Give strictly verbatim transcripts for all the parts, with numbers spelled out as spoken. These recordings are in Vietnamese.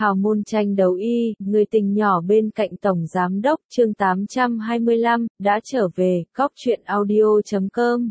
Hào môn tranh đấu y, người tình nhỏ bên cạnh Tổng Giám đốc, chương tám trăm hai mươi lăm, đã trở về, góc truyện audio chấm com.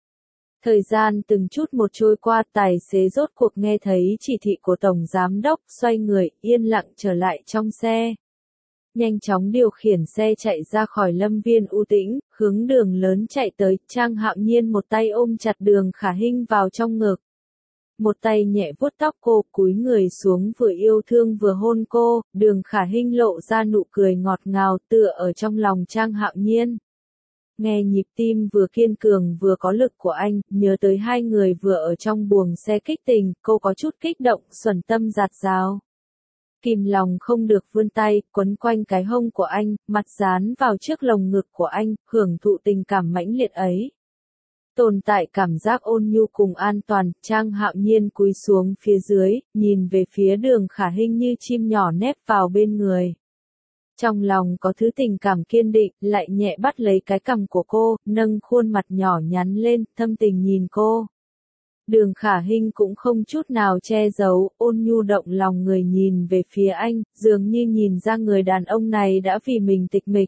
Thời gian từng chút một trôi qua, tài xế rốt cuộc nghe thấy chỉ thị của Tổng Giám đốc, xoay người, yên lặng trở lại trong xe. Nhanh chóng điều khiển xe chạy ra khỏi Lâm Viên U Tĩnh, hướng đường lớn chạy tới, Trang Hạo Nhiên một tay ôm chặt Đường Khả Hinh vào trong ngực. Một tay nhẹ vuốt tóc cô, cúi người xuống vừa yêu thương vừa hôn cô, Đường Khả Hinh lộ ra nụ cười ngọt ngào tựa ở trong lòng Trang Hạo Nhiên. Nghe nhịp tim vừa kiên cường vừa có lực của anh, nhớ tới hai người vừa ở trong buồng xe kích tình, cô có chút kích động, xuẩn tâm giạt rào. Kìm lòng không được vươn tay, quấn quanh cái hông của anh, mặt dán vào trước lồng ngực của anh, hưởng thụ tình cảm mãnh liệt ấy. Tồn tại cảm giác ôn nhu cùng an toàn, Trang Hạo Nhiên cúi xuống phía dưới, nhìn về phía Đường Khả Hinh như chim nhỏ nép vào bên người. Trong lòng có thứ tình cảm kiên định, lại nhẹ bắt lấy cái cằm của cô, nâng khuôn mặt nhỏ nhắn lên, thâm tình nhìn cô. Đường Khả Hinh cũng không chút nào che giấu, ôn nhu động lòng người nhìn về phía anh, dường như nhìn ra người đàn ông này đã vì mình tịch mịch.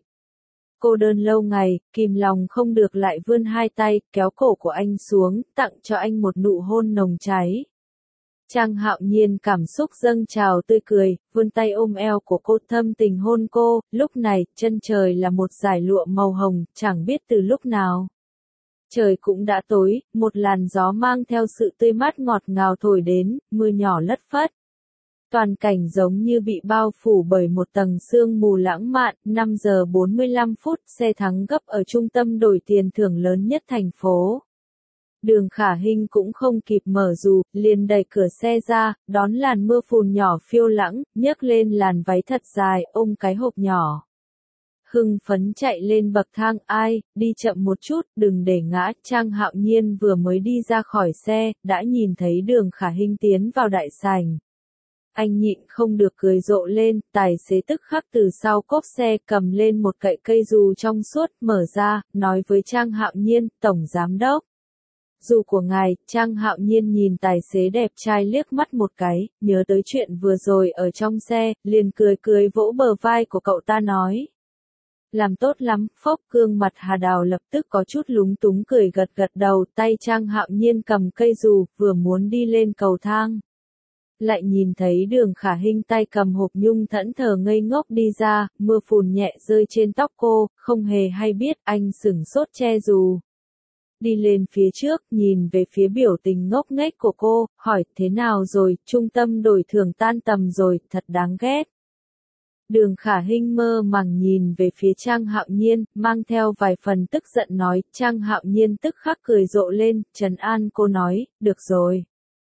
Cô đơn lâu ngày, kìm lòng không được lại vươn hai tay, kéo cổ của anh xuống, tặng cho anh một nụ hôn nồng cháy. Trang Hạo Nhiên cảm xúc dâng trào tươi cười, vươn tay ôm eo của cô thâm tình hôn cô, lúc này, chân trời là một dải lụa màu hồng, chẳng biết từ lúc nào. Trời cũng đã tối, một làn gió mang theo sự tươi mát ngọt ngào thổi đến, mưa nhỏ lất phất. Toàn cảnh giống như bị bao phủ bởi một tầng sương mù lãng mạn, năm giờ bốn mươi lăm phút, xe thắng gấp ở trung tâm đổi tiền thưởng lớn nhất thành phố. Đường Khả Hinh cũng không kịp mở dù, liền đẩy cửa xe ra, đón làn mưa phùn nhỏ phiêu lãng, nhấc lên làn váy thật dài, ôm cái hộp nhỏ. Hưng phấn chạy lên bậc thang, ai, đi chậm một chút, đừng để ngã, Trang Hạo Nhiên vừa mới đi ra khỏi xe, đã nhìn thấy Đường Khả Hinh tiến vào đại sảnh. Anh nhịn không được cười rộ lên, tài xế tức khắc từ sau cốp xe cầm lên một cậy cây dù trong suốt, mở ra, nói với Trang Hạo Nhiên, Tổng Giám đốc. Dù của ngài, Trang Hạo Nhiên nhìn tài xế đẹp trai liếc mắt một cái, nhớ tới chuyện vừa rồi ở trong xe, liền cười cười vỗ bờ vai của cậu ta nói. Làm tốt lắm, phốc, gương mặt Hà Đào lập tức có chút lúng túng cười gật gật đầu, tay Trang Hạo Nhiên cầm cây dù, vừa muốn đi lên cầu thang. Lại nhìn thấy Đường Khả Hinh tay cầm hộp nhung thẫn thờ ngây ngốc đi ra, mưa phùn nhẹ rơi trên tóc cô, không hề hay biết, anh sửng sốt che dù. Đi lên phía trước, nhìn về phía biểu tình ngốc nghếch của cô, hỏi, thế nào rồi, trung tâm đổi thưởng tan tầm rồi, thật đáng ghét. Đường Khả Hinh mơ màng nhìn về phía Trang Hạo Nhiên, mang theo vài phần tức giận nói, Trang Hạo Nhiên tức khắc cười rộ lên, trấn an cô nói, được rồi.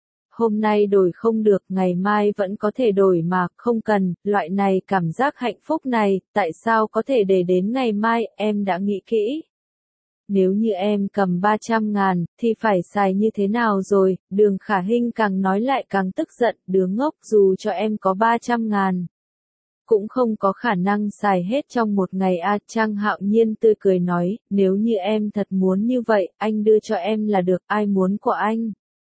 Hôm nay đổi không được, ngày mai vẫn có thể đổi mà, không cần, loại này cảm giác hạnh phúc này, tại sao có thể để đến ngày mai, em đã nghĩ kỹ. Nếu như em cầm ba trăm ngàn, thì phải xài như thế nào rồi, Đường Khả Hinh càng nói lại càng tức giận, đứa ngốc, dù cho em có ba trăm ngàn. Cũng không có khả năng xài hết trong một ngày a. Trang Hạo Nhiên tươi cười nói, nếu như em thật muốn như vậy, anh đưa cho em là được, ai muốn của anh.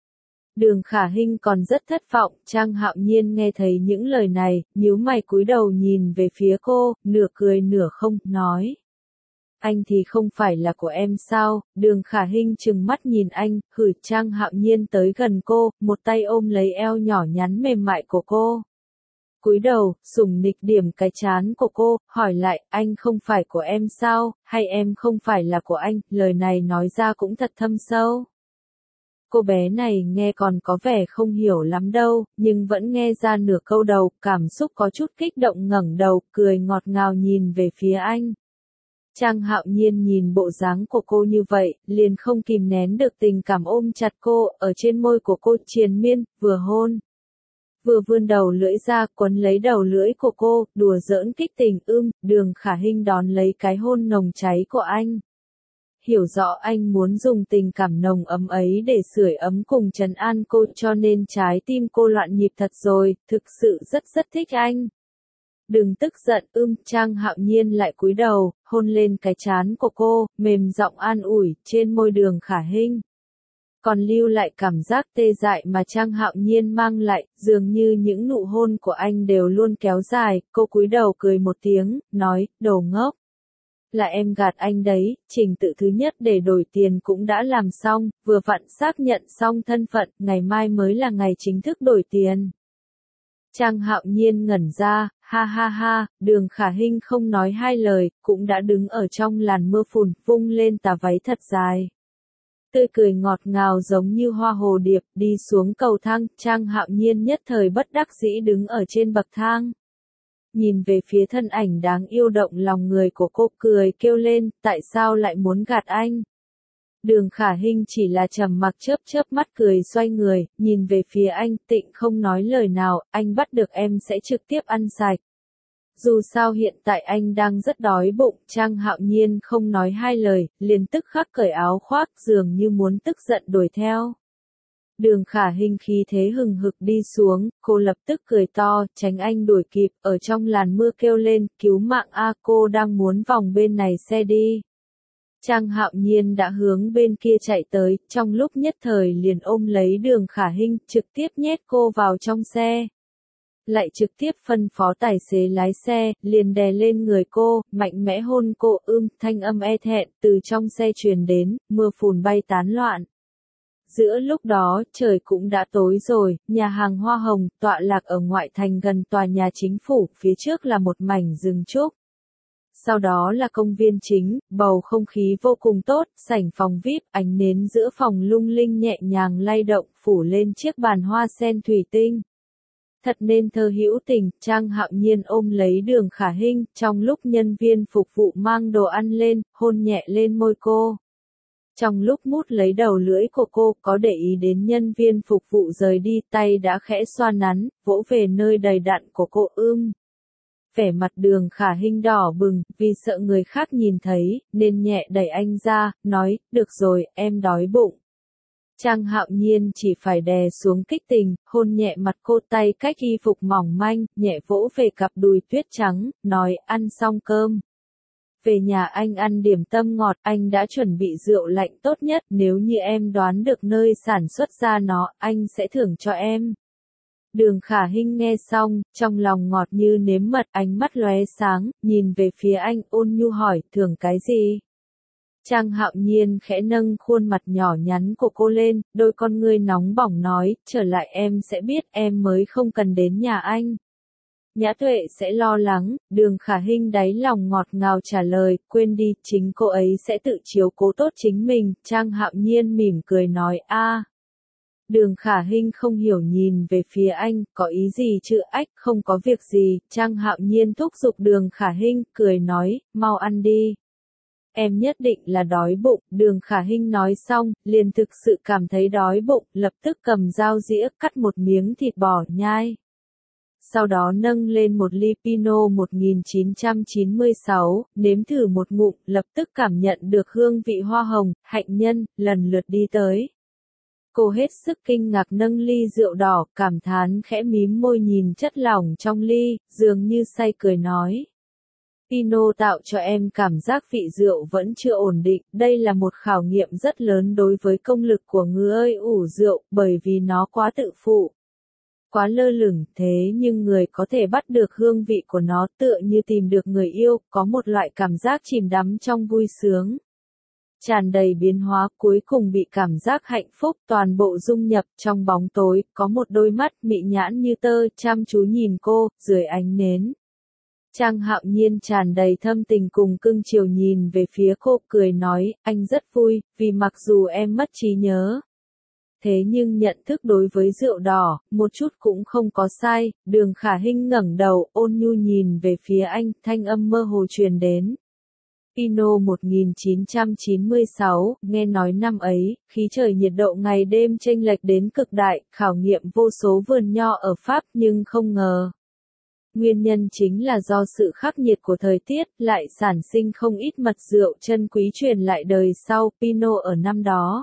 Đường Khả Hinh còn rất thất vọng, Trang Hạo Nhiên nghe thấy những lời này, nhíu mày cúi đầu nhìn về phía cô, nửa cười nửa không, nói. Anh thì không phải là của em sao, Đường Khả Hinh trừng mắt nhìn anh, hử. Trang Hạo Nhiên tới gần cô, một tay ôm lấy eo nhỏ nhắn mềm mại của cô. Cúi đầu, sủng nịch điểm cái trán của cô, hỏi lại, anh không phải của em sao, hay em không phải là của anh, lời này nói ra cũng thật thâm sâu. Cô bé này nghe còn có vẻ không hiểu lắm đâu, nhưng vẫn nghe ra nửa câu đầu, cảm xúc có chút kích động ngẩng đầu, cười ngọt ngào nhìn về phía anh. Trang Hạo Nhiên nhìn bộ dáng của cô như vậy, liền không kìm nén được tình cảm ôm chặt cô, ở trên môi của cô triền miên, vừa hôn. Vừa vươn đầu lưỡi ra, quấn lấy đầu lưỡi của cô, đùa giỡn kích tình, ưm, Đường Khả Hinh đón lấy cái hôn nồng cháy của anh. Hiểu rõ anh muốn dùng tình cảm nồng ấm ấy để sưởi ấm cùng trấn an cô, cho nên trái tim cô loạn nhịp thật rồi, thực sự rất rất thích anh. Đừng tức giận, ưm, Trang Hạo Nhiên lại cúi đầu, hôn lên cái trán của cô, mềm giọng an ủi, trên môi Đường Khả Hinh. còn lưu lại cảm giác tê dại mà Trang Hạo Nhiên mang lại, dường như những nụ hôn của anh đều luôn kéo dài. Cô cúi đầu cười một tiếng, nói, đồ ngốc. Là em gạt anh đấy, trình tự thứ nhất để đổi tiền cũng đã làm xong, vừa vặn xác nhận xong thân phận, ngày mai mới là ngày chính thức đổi tiền. Trang Hạo Nhiên ngẩn ra, ha ha ha, Đường Khả Hinh không nói hai lời, cũng đã đứng ở trong làn mưa phùn, vung lên tà váy thật dài. Tươi cười ngọt ngào giống như hoa hồ điệp, đi xuống cầu thang, Trang Hạo Nhiên nhất thời bất đắc dĩ đứng ở trên bậc thang. Nhìn về phía thân ảnh đáng yêu động lòng người của cô, cười kêu lên, tại sao lại muốn gạt anh? Đường Khả Hinh chỉ là trầm mặc chớp chớp mắt cười xoay người, nhìn về phía anh, Tịnh không nói lời nào, anh bắt được em sẽ trực tiếp ăn sạch. Dù sao hiện tại anh đang rất đói bụng, Trang Hạo Nhiên không nói hai lời, liền tức khắc cởi áo khoác, dường như muốn tức giận đuổi theo. Đường Khả Hinh khí thế hừng hực đi xuống, cô lập tức cười to, tránh anh đuổi kịp, ở trong làn mưa kêu lên, cứu mạng a, cô đang muốn vòng bên này xe đi. Trang Hạo Nhiên đã hướng bên kia chạy tới, trong lúc nhất thời liền ôm lấy Đường Khả Hinh, trực tiếp nhét cô vào trong xe. Lại trực tiếp phân phó tài xế lái xe, liền đè lên người cô, mạnh mẽ hôn cô, ưm, thanh âm e thẹn, từ trong xe truyền đến, mưa phùn bay tán loạn. Giữa lúc đó, trời cũng đã tối rồi, nhà hàng Hoa Hồng, tọa lạc ở ngoại thành gần tòa nhà chính phủ, phía trước là một mảnh rừng trúc. Sau đó là công viên chính, bầu không khí vô cùng tốt, sảnh phòng vi ai pi, ánh nến giữa phòng lung linh nhẹ nhàng lay động, phủ lên chiếc bàn hoa sen thủy tinh. Thật nên thơ hữu tình, Trang Hạo Nhiên ôm lấy Đường Khả Hinh, trong lúc nhân viên phục vụ mang đồ ăn lên, hôn nhẹ lên môi cô. Trong lúc mút lấy đầu lưỡi của cô, có để ý đến nhân viên phục vụ rời đi, tay đã khẽ xoa nắn, vỗ về nơi đầy đặn của cô, ưm. Vẻ mặt Đường Khả Hinh đỏ bừng, vì sợ người khác nhìn thấy, nên nhẹ đẩy anh ra, nói, được rồi, em đói bụng. Trang Hạo Nhiên chỉ phải đè xuống kích tình, hôn nhẹ mặt cô, tay cách y phục mỏng manh, nhẹ vỗ về cặp đùi tuyết trắng, nói, ăn xong cơm. Về nhà anh ăn điểm tâm ngọt, anh đã chuẩn bị rượu lạnh tốt nhất, nếu như em đoán được nơi sản xuất ra nó, anh sẽ thưởng cho em. Đường Khả Hinh nghe xong, trong lòng ngọt như nếm mật, ánh mắt lóe sáng, nhìn về phía anh, ôn nhu hỏi, thưởng cái gì? Trang Hạo Nhiên khẽ nâng khuôn mặt nhỏ nhắn của cô lên, đôi con ngươi nóng bỏng nói, trở lại em sẽ biết, em mới không cần đến nhà anh. Nhã Tuệ sẽ lo lắng, Đường Khả Hinh đáy lòng ngọt ngào trả lời, quên đi, chính cô ấy sẽ tự chiếu cố tốt chính mình. Trang Hạo Nhiên mỉm cười nói, a. Đường Khả Hinh không hiểu nhìn về phía anh, có ý gì chứ, ách, không có việc gì. Trang Hạo Nhiên thúc giục Đường Khả Hinh, cười nói, mau ăn đi. Em nhất định là đói bụng. Đường Khả Hinh nói xong, liền thực sự cảm thấy đói bụng, lập tức cầm dao dĩa, cắt một miếng thịt bò, nhai. Sau đó nâng lên một ly Pinot một nghìn chín trăm chín mươi sáu, nếm thử một ngụm, lập tức cảm nhận được hương vị hoa hồng, hạnh nhân, lần lượt đi tới. Cô hết sức kinh ngạc nâng ly rượu đỏ, cảm thán khẽ mím môi nhìn chất lỏng trong ly, dường như say cười nói. Pinot tạo cho em cảm giác vị rượu vẫn chưa ổn định, đây là một khảo nghiệm rất lớn đối với công lực của người ủ rượu, bởi vì nó quá tự phụ. Quá lơ lửng, thế nhưng người có thể bắt được hương vị của nó tựa như tìm được người yêu, có một loại cảm giác chìm đắm trong vui sướng. Tràn đầy biến hóa, cuối cùng bị cảm giác hạnh phúc, toàn bộ dung nhập trong bóng tối, có một đôi mắt mị nhãn như tơ, chăm chú nhìn cô, dưới ánh nến. Trang Hạo Nhiên tràn đầy thâm tình cùng cưng chiều nhìn về phía cô, cười nói, anh rất vui, vì mặc dù em mất trí nhớ. Thế nhưng nhận thức đối với rượu đỏ, một chút cũng không có sai. Đường Khả Hinh ngẩng đầu, ôn nhu nhìn về phía anh, thanh âm mơ hồ truyền đến. Pinot một nghìn chín trăm chín mươi sáu, nghe nói năm ấy, khí trời nhiệt độ ngày đêm chênh lệch đến cực đại, khảo nghiệm vô số vườn nho ở Pháp, nhưng không ngờ. Nguyên nhân chính là do sự khắc nghiệt của thời tiết, lại sản sinh không ít mật rượu chân quý truyền lại đời sau. Pinot ở năm đó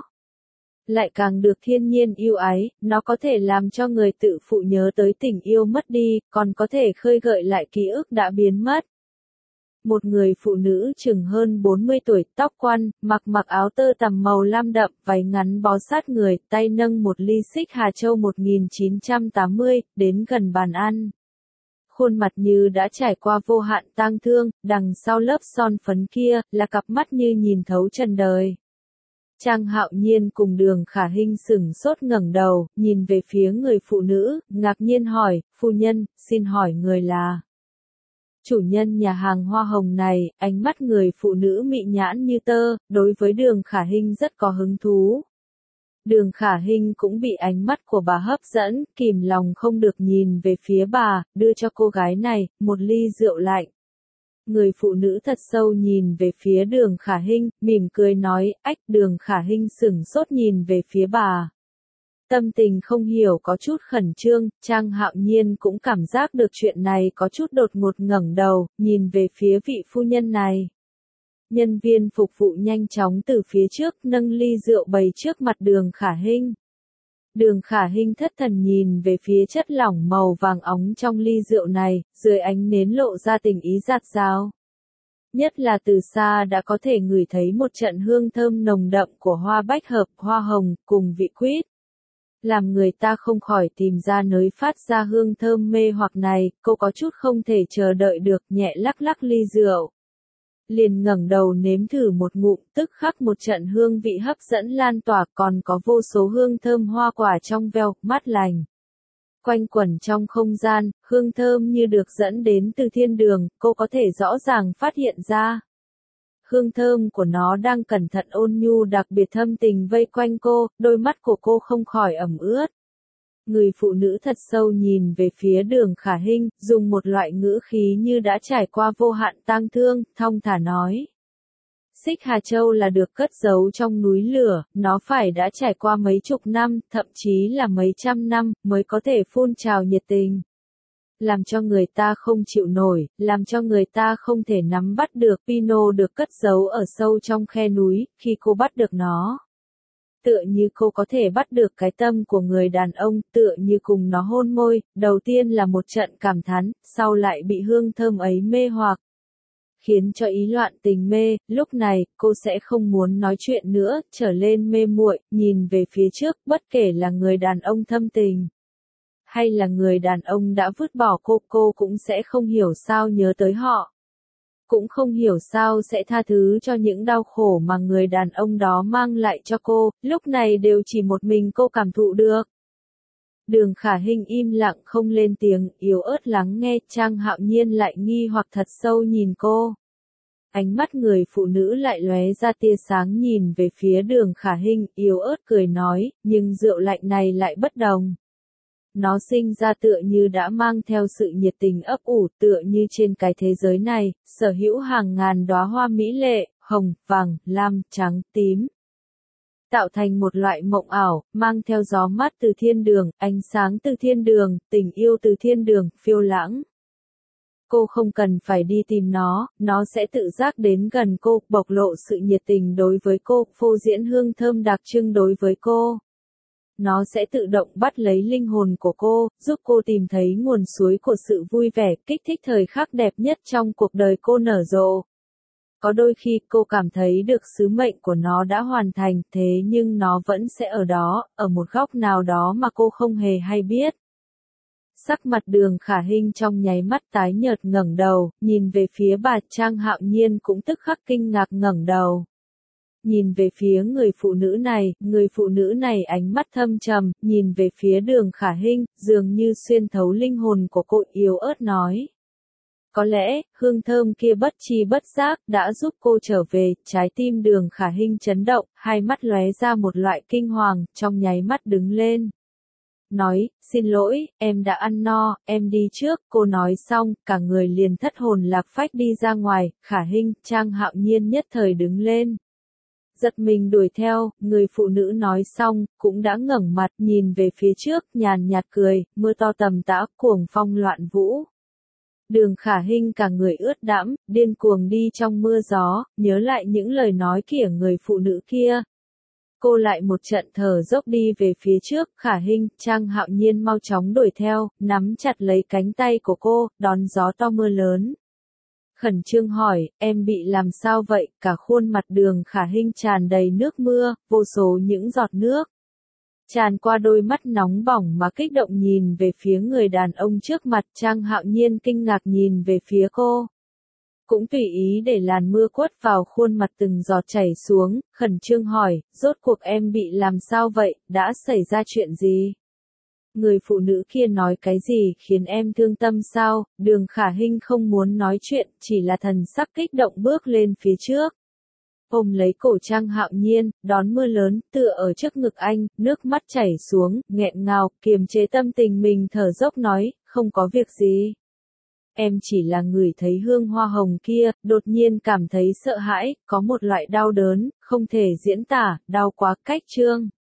lại càng được thiên nhiên yêu ái, nó có thể làm cho người tự phụ nhớ tới tình yêu mất đi, còn có thể khơi gợi lại ký ức đã biến mất. Một người phụ nữ chừng hơn bốn mươi tuổi, tóc quăn, mặc mặc áo tơ tằm màu lam đậm, váy ngắn bó sát người, tay nâng một ly xích Hà Châu một nghìn chín trăm tám mươi, đến gần bàn ăn. Khuôn mặt như đã trải qua vô hạn tang thương, đằng sau lớp son phấn kia, là cặp mắt như nhìn thấu trần đời. Trang Hạo Nhiên cùng Đường Khả Hinh sửng sốt ngẩng đầu, nhìn về phía người phụ nữ, ngạc nhiên hỏi, phu nhân, xin hỏi người là... Chủ nhân nhà hàng hoa hồng này, ánh mắt người phụ nữ mị nhãn như tơ, đối với Đường Khả Hinh rất có hứng thú. Đường Khả Hinh cũng bị ánh mắt của bà hấp dẫn, kìm lòng không được nhìn về phía bà, đưa cho cô gái này, một ly rượu lạnh. Người phụ nữ thật sâu nhìn về phía Đường Khả Hinh, mỉm cười nói, ách. Đường Khả Hinh sửng sốt nhìn về phía bà. Tâm tình không hiểu có chút khẩn trương, Trang Hạo Nhiên cũng cảm giác được chuyện này có chút đột ngột ngẩng đầu, nhìn về phía vị phu nhân này. Nhân viên phục vụ nhanh chóng từ phía trước nâng ly rượu bày trước mặt Đường Khả Hinh. Đường Khả Hinh thất thần nhìn về phía chất lỏng màu vàng óng trong ly rượu này, dưới ánh nến lộ ra tình ý dạt dào. Nhất là từ xa đã có thể ngửi thấy một trận hương thơm nồng đậm của hoa bách hợp, hoa hồng, cùng vị quýt. Làm người ta không khỏi tìm ra nơi phát ra hương thơm mê hoặc này, cô có chút không thể chờ đợi được, nhẹ lắc lắc ly rượu. Liền ngẩng đầu nếm thử một ngụm, tức khắc một trận hương vị hấp dẫn lan tỏa, còn có vô số hương thơm hoa quả trong veo, mát lành. Quanh quẩn trong không gian, hương thơm như được dẫn đến từ thiên đường, cô có thể rõ ràng phát hiện ra. Hương thơm của nó đang cẩn thận ôn nhu đặc biệt thâm tình vây quanh cô, đôi mắt của cô không khỏi ẩm ướt. Người phụ nữ thật sâu nhìn về phía Đường Khả Hinh, dùng một loại ngữ khí như đã trải qua vô hạn tang thương, thong thả nói. Xích Hà Châu là được cất giấu trong núi lửa, nó phải đã trải qua mấy chục năm, thậm chí là mấy trăm năm, mới có thể phun trào nhiệt tình. Làm cho người ta không chịu nổi, làm cho người ta không thể nắm bắt được. Pinot được cất giấu ở sâu trong khe núi, khi cô bắt được nó. Tựa như cô có thể bắt được cái tâm của người đàn ông, tựa như cùng nó hôn môi, đầu tiên là một trận cảm thán, sau lại bị hương thơm ấy mê hoặc. Khiến cho ý loạn tình mê, lúc này, cô sẽ không muốn nói chuyện nữa, trở lên mê muội, nhìn về phía trước, bất kể là người đàn ông thâm tình. Hay là người đàn ông đã vứt bỏ cô, cô cũng sẽ không hiểu sao nhớ tới họ. Cũng không hiểu sao sẽ tha thứ cho những đau khổ mà người đàn ông đó mang lại cho cô, lúc này đều chỉ một mình cô cảm thụ được. Đường Khả Hinh im lặng không lên tiếng, yếu ớt lắng nghe, Trang Hạo Nhiên lại nghi hoặc thật sâu nhìn cô. Ánh mắt người phụ nữ lại lóe ra tia sáng nhìn về phía Đường Khả Hinh, yếu ớt cười nói, nhưng rượu lạnh này lại bất đồng. Nó sinh ra tựa như đã mang theo sự nhiệt tình ấp ủ, tựa như trên cái thế giới này, sở hữu hàng ngàn đóa hoa mỹ lệ, hồng, vàng, lam, trắng, tím. Tạo thành một loại mộng ảo, mang theo gió mát từ thiên đường, ánh sáng từ thiên đường, tình yêu từ thiên đường, phiêu lãng. Cô không cần phải đi tìm nó, nó sẽ tự giác đến gần cô, bộc lộ sự nhiệt tình đối với cô, phô diễn hương thơm đặc trưng đối với cô. Nó sẽ tự động bắt lấy linh hồn của cô, giúp cô tìm thấy nguồn suối của sự vui vẻ, kích thích thời khắc đẹp nhất trong cuộc đời cô nở rộ. Có đôi khi cô cảm thấy được sứ mệnh của nó đã hoàn thành, thế nhưng nó vẫn sẽ ở đó, ở một góc nào đó mà cô không hề hay biết. Sắc mặt Đường Khả Hinh trong nháy mắt tái nhợt ngẩng đầu, nhìn về phía bà. Trang Hạo Nhiên cũng tức khắc kinh ngạc ngẩng đầu. Nhìn về phía người phụ nữ này, người phụ nữ này ánh mắt thâm trầm, nhìn về phía Đường Khả Hinh, dường như xuyên thấu linh hồn của cô, yếu ớt nói. Có lẽ, hương thơm kia bất chi bất giác, đã giúp cô trở về, trái tim Đường Khả Hinh chấn động, hai mắt lóe ra một loại kinh hoàng, trong nháy mắt đứng lên. Nói, xin lỗi, em đã ăn no, em đi trước, cô nói xong, cả người liền thất hồn lạc phách đi ra ngoài. Khả Hinh, Trang Hạo Nhiên nhất thời đứng lên. Giật mình đuổi theo, người phụ nữ nói xong, cũng đã ngẩng mặt nhìn về phía trước, nhàn nhạt cười, mưa to tầm tã, cuồng phong loạn vũ. Đường Khả Hinh cả người ướt đẫm, điên cuồng đi trong mưa gió, nhớ lại những lời nói của người phụ nữ kia. Cô lại một trận thở dốc đi về phía trước. Khả Hinh, Trang Hạo Nhiên mau chóng đuổi theo, nắm chặt lấy cánh tay của cô, đón gió to mưa lớn. khẩn trương hỏi, em bị làm sao vậy? Cả khuôn mặt Đường Khả Hinh tràn đầy nước mưa, vô số những giọt nước tràn qua đôi mắt nóng bỏng mà kích động nhìn về phía người đàn ông trước mặt. Trang Hạo Nhiên kinh ngạc nhìn về phía cô, cũng tùy ý để làn mưa quất vào khuôn mặt từng giọt chảy xuống, khẩn trương hỏi, rốt cuộc em bị làm sao vậy, đã xảy ra chuyện gì? Người phụ nữ kia nói cái gì khiến em thương tâm sao? Đường Khả Hinh không muốn nói chuyện, chỉ là thần sắc kích động bước lên phía trước, ôm lấy cổ Trang Hạo Nhiên, đón mưa lớn, tựa ở trước ngực anh, nước mắt chảy xuống, nghẹn ngào, kiềm chế tâm tình mình thở dốc nói, không có việc gì. Em chỉ là ngửi thấy hương hoa hồng kia, đột nhiên cảm thấy sợ hãi, có một loại đau đớn, không thể diễn tả, đau quá cách trương.